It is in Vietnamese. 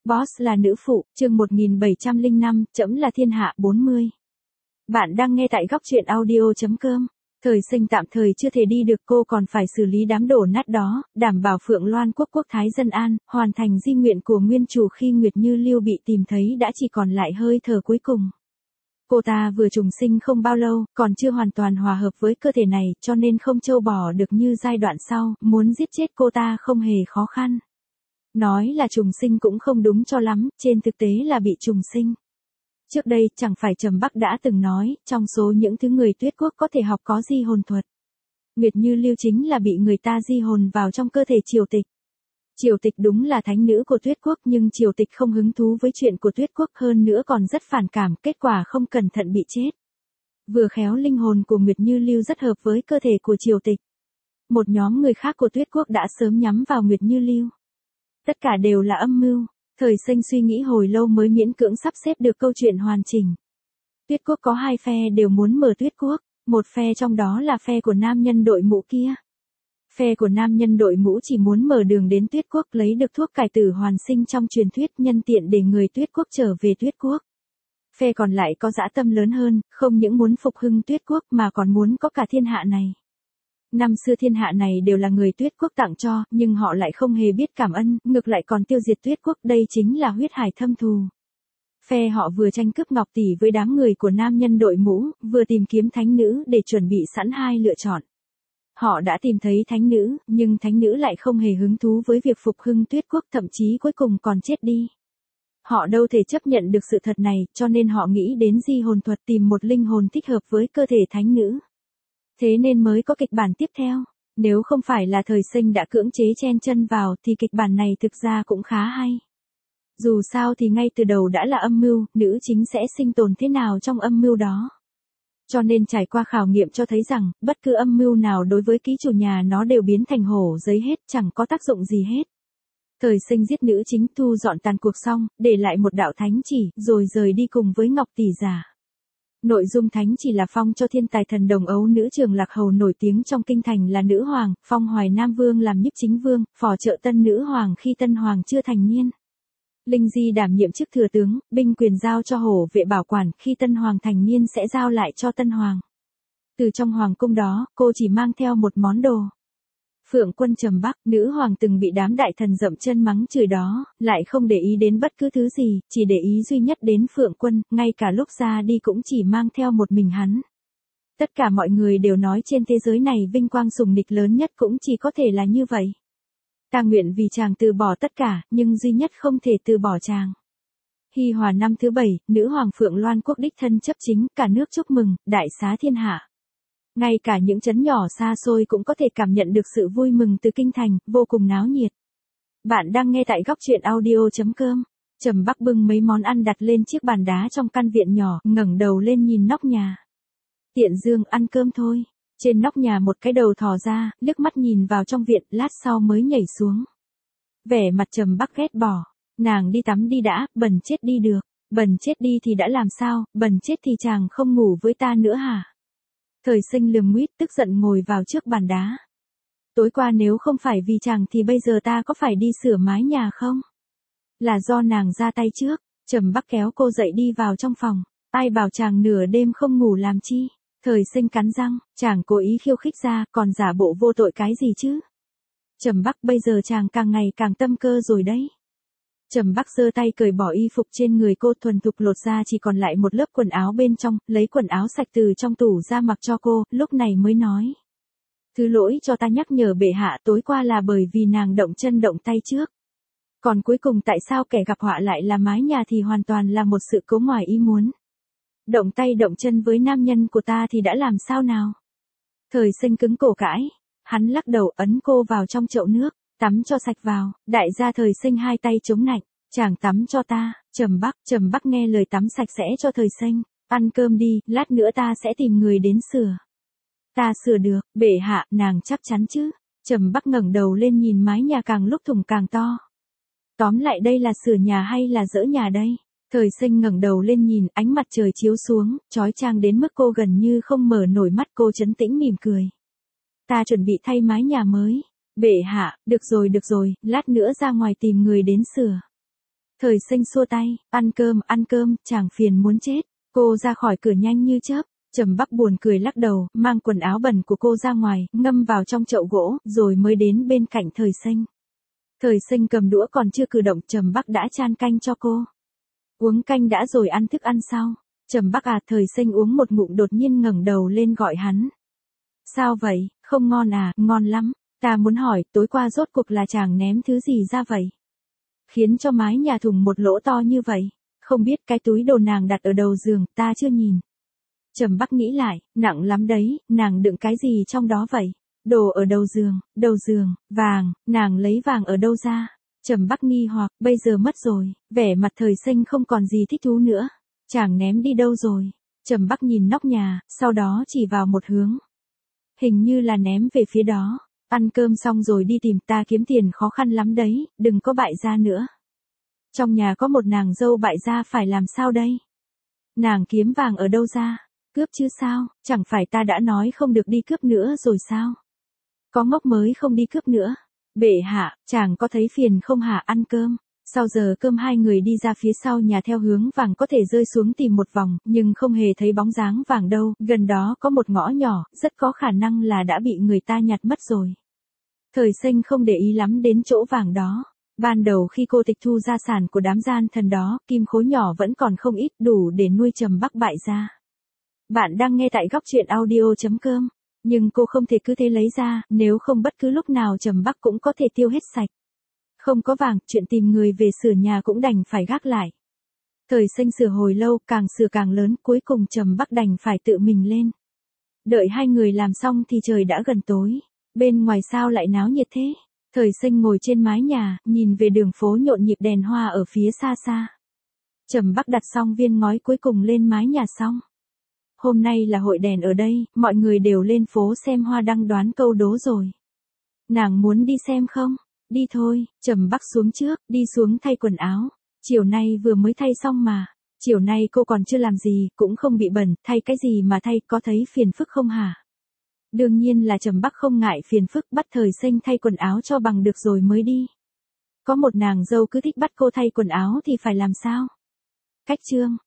Boss là nữ phụ, chương 1705, trẫm là thiên hạ 40. Bạn đang nghe tại góc truyện audio.com. Thời sinh tạm thời chưa thể đi được, cô còn phải xử lý đám đổ nát đó, đảm bảo Phượng Loan quốc quốc thái dân an, hoàn thành di nguyện của nguyên chủ khi Nguyệt Như Lưu bị tìm thấy đã chỉ còn lại hơi thở cuối cùng. Cô ta vừa trùng sinh không bao lâu, còn chưa hoàn toàn hòa hợp với cơ thể này, cho nên không trâu bò được như giai đoạn sau, muốn giết chết cô ta không hề khó khăn. Nói là trùng sinh cũng không đúng cho lắm, trên thực tế là bị trùng sinh. Trước đây, chẳng phải Trầm Bắc đã từng nói, trong số những thứ người Tuyết Quốc có thể học có di hồn thuật. Nguyệt Như Lưu chính là bị người ta di hồn vào trong cơ thể Triều Tịch. Triều Tịch đúng là thánh nữ của Tuyết Quốc, nhưng Triều Tịch không hứng thú với chuyện của Tuyết Quốc, hơn nữa còn rất phản cảm, kết quả không cẩn thận bị chết. Vừa khéo linh hồn của Nguyệt Như Lưu rất hợp với cơ thể của Triều Tịch. Một nhóm người khác của Tuyết Quốc đã sớm nhắm vào Nguyệt Như Lưu. Tất cả đều là âm mưu. Thời sinh suy nghĩ hồi lâu mới miễn cưỡng sắp xếp được câu chuyện hoàn chỉnh. Tuyết Quốc có hai phe đều muốn mở Tuyết Quốc, một phe trong đó là phe của nam nhân đội mũ kia. Phe của nam nhân đội mũ chỉ muốn mở đường đến Tuyết Quốc lấy được thuốc cải tử hoàn sinh trong truyền thuyết, nhân tiện để người Tuyết Quốc trở về Tuyết Quốc. Phe còn lại có dã tâm lớn hơn, không những muốn phục hưng Tuyết Quốc mà còn muốn có cả thiên hạ này. Năm xưa thiên hạ này đều là người Tuyết Quốc tặng cho, nhưng họ lại không hề biết cảm ân, ngược lại còn tiêu diệt Tuyết Quốc, đây chính là huyết hải thâm thù. Phe họ vừa tranh cướp ngọc tỷ với đám người của nam nhân đội mũ, vừa tìm kiếm thánh nữ để chuẩn bị sẵn hai lựa chọn. Họ đã tìm thấy thánh nữ, nhưng thánh nữ lại không hề hứng thú với việc phục hưng Tuyết Quốc, thậm chí cuối cùng còn chết đi. Họ đâu thể chấp nhận được sự thật này, cho nên họ nghĩ đến di hồn thuật, tìm một linh hồn thích hợp với cơ thể thánh nữ. Thế nên mới có kịch bản tiếp theo. Nếu không phải là thời sinh đã cưỡng chế chen chân vào thì kịch bản này thực ra cũng khá hay. Dù sao thì ngay từ đầu đã là âm mưu, nữ chính sẽ sinh tồn thế nào trong âm mưu đó. Cho nên trải qua khảo nghiệm cho thấy rằng, bất cứ âm mưu nào đối với ký chủ nhà nó đều biến thành hổ giấy hết, chẳng có tác dụng gì hết. Thời sinh giết nữ chính, thu dọn tàn cuộc xong, để lại một đạo thánh chỉ, rồi rời đi cùng với Ngọc Tỷ Giả. Nội dung thánh chỉ là phong cho thiên tài thần đồng ấu nữ Trường Lạc Hầu nổi tiếng trong kinh thành là nữ hoàng, phong Hoài Nam Vương làm nhiếp chính vương, phò trợ tân nữ hoàng khi tân hoàng chưa thành niên. Linh Di đảm nhiệm chức thừa tướng, binh quyền giao cho hổ vệ bảo quản, khi tân hoàng thành niên sẽ giao lại cho tân hoàng. Từ trong hoàng cung đó, cô chỉ mang theo một món đồ. Phượng Quân Trầm Bắc, nữ hoàng từng bị đám đại thần dậm chân mắng chửi đó, lại không để ý đến bất cứ thứ gì, chỉ để ý duy nhất đến Phượng Quân, ngay cả lúc ra đi cũng chỉ mang theo một mình hắn. Tất cả mọi người đều nói trên thế giới này vinh quang sủng nịch lớn nhất cũng chỉ có thể là như vậy. Ta nguyện vì chàng từ bỏ tất cả, nhưng duy nhất không thể từ bỏ chàng. Hy Hòa năm thứ 7, nữ hoàng Phượng Loan quốc đích thân chấp chính, cả nước chúc mừng, đại xá thiên hạ. Ngay cả những trấn nhỏ xa xôi cũng có thể cảm nhận được sự vui mừng từ kinh thành, vô cùng náo nhiệt. Bạn đang nghe tại góc truyện audio.com. Trầm Bắc bưng mấy món ăn đặt lên chiếc bàn đá trong căn viện nhỏ, ngẩng đầu lên nhìn nóc nhà. Tiện Dương, ăn cơm thôi. Trên nóc nhà một cái đầu thò ra, liếc mắt nhìn vào trong viện, lát sau mới nhảy xuống. Vẻ mặt Trầm Bắc ghét bỏ. Nàng đi tắm đi đã, bần chết đi được. Bần chết đi thì đã làm sao, bần chết thì chàng không ngủ với ta nữa hả? Thời sinh lườm nguýt, tức giận ngồi vào trước bàn đá. Tối qua nếu không phải vì chàng thì bây giờ ta có phải đi sửa mái nhà không? Là do nàng ra tay trước. Trầm Bắc kéo cô dậy đi vào trong phòng. Ai bảo chàng nửa đêm không ngủ làm chi? Thời sinh cắn răng, chàng cố ý khiêu khích ra, còn giả bộ vô tội cái gì chứ? Trầm Bắc, bây giờ chàng càng ngày càng tâm cơ rồi đấy. Trầm Bắc giơ tay cởi bỏ y phục trên người cô, thuần thục lột ra chỉ còn lại một lớp quần áo bên trong, lấy quần áo sạch từ trong tủ ra mặc cho cô, lúc này mới nói. Thứ lỗi cho ta nhắc nhở bệ hạ, tối qua là bởi vì nàng động chân động tay trước. Còn cuối cùng tại sao kẻ gặp họa lại là mái nhà thì hoàn toàn là một sự cố ngoài ý muốn. Động tay động chân với nam nhân của ta thì đã làm sao nào? Thời sinh cứng cổ cãi, hắn lắc đầu ấn cô vào trong chậu nước. Tắm cho sạch vào, đại gia Thời sinh hai tay chống nạnh, chàng tắm cho ta. Trầm Bắc nghe lời tắm sạch sẽ cho Thời sinh, ăn cơm đi, lát nữa ta sẽ tìm người đến sửa. Ta sửa được, bệ hạ, nàng chắc chắn chứ? Trầm Bắc ngẩng đầu lên nhìn mái nhà càng lúc thủng càng to. Tóm lại đây là sửa nhà hay là dỡ nhà đây? Thời sinh ngẩng đầu lên nhìn, ánh mặt trời chiếu xuống, chói chang đến mức cô gần như không mở nổi mắt, cô trấn tĩnh mỉm cười. Ta chuẩn bị thay mái nhà mới. Bệ hạ, được rồi, lát nữa ra ngoài tìm người đến sửa. Thời Sinh xua tay, ăn cơm, chàng phiền muốn chết. Cô ra khỏi cửa nhanh như chớp. Trầm Bắc buồn cười lắc đầu, mang quần áo bẩn của cô ra ngoài, ngâm vào trong chậu gỗ, rồi mới đến bên cạnh Thời Sinh. Thời Sinh cầm đũa còn chưa cử động, Trầm Bắc đã chan canh cho cô. Uống canh đã rồi ăn thức ăn sau. Trầm Bắc à, Thời Sinh uống một ngụm đột nhiên ngẩng đầu lên gọi hắn. Sao vậy, không ngon à? Ngon lắm. Ta muốn hỏi, tối qua rốt cuộc là chàng ném thứ gì ra vậy? Khiến cho mái nhà thủng một lỗ to như vậy. Không biết cái túi đồ nàng đặt ở đầu giường, ta chưa nhìn. Trầm Bắc nghĩ lại, nặng lắm đấy, nàng đựng cái gì trong đó vậy? Đồ ở đầu giường, vàng, nàng lấy vàng ở đâu ra? Trầm Bắc nghi hoặc, bây giờ mất rồi, vẻ mặt Thời Sinh không còn gì thích thú nữa. Chàng ném đi đâu rồi? Trầm Bắc nhìn nóc nhà, sau đó chỉ vào một hướng. Hình như là ném về phía đó. Ăn cơm xong rồi đi tìm, ta kiếm tiền khó khăn lắm đấy, đừng có bại gia nữa. Trong nhà có một nàng dâu bại gia phải làm sao đây? Nàng kiếm vàng ở đâu ra? Cướp chứ sao, chẳng phải ta đã nói không được đi cướp nữa rồi sao? Có ngốc mới không đi cướp nữa. Bệ hạ, chàng có thấy phiền không hả? Ăn cơm. Sau giờ cơm hai người đi ra phía sau nhà theo hướng vàng có thể rơi xuống tìm một vòng, nhưng không hề thấy bóng dáng vàng đâu, gần đó có một ngõ nhỏ, rất có khả năng là đã bị người ta nhặt mất rồi. Thời Sinh không để ý lắm đến chỗ vàng đó. Ban đầu khi cô tịch thu gia sản của đám gian thần đó, kim khối nhỏ vẫn còn không ít, đủ để nuôi Trầm Bắc bại gia. Bạn đang nghe tại góc truyện audio.com. Nhưng cô không thể cứ thế lấy ra, nếu không bất cứ lúc nào Trầm Bắc cũng có thể tiêu hết sạch. Không có vàng, chuyện tìm người về sửa nhà cũng đành phải gác lại. Thời Sinh sửa hồi lâu, càng sửa càng lớn, cuối cùng Trầm Bắc đành phải tự mình lên. Đợi hai người làm xong thì trời đã gần tối. Bên ngoài sao lại náo nhiệt thế? Thời Sinh ngồi trên mái nhà, nhìn về đường phố nhộn nhịp đèn hoa ở phía xa xa. Trầm Bắc đặt xong viên ngói cuối cùng lên mái nhà xong. Hôm nay là hội đèn ở đây, mọi người đều lên phố xem hoa đăng đoán câu đố rồi. Nàng muốn đi xem không? Đi thôi, Trầm Bắc xuống trước, đi xuống thay quần áo. Chiều nay vừa mới thay xong mà. Chiều nay cô còn chưa làm gì, cũng không bị bẩn, thay cái gì mà thay, có thấy phiền phức không hả? Đương nhiên là Trầm Bắc không ngại phiền phức, bắt Thời Sinh thay quần áo cho bằng được rồi mới đi. Có một nàng dâu cứ thích bắt cô thay quần áo thì phải làm sao? Cách chương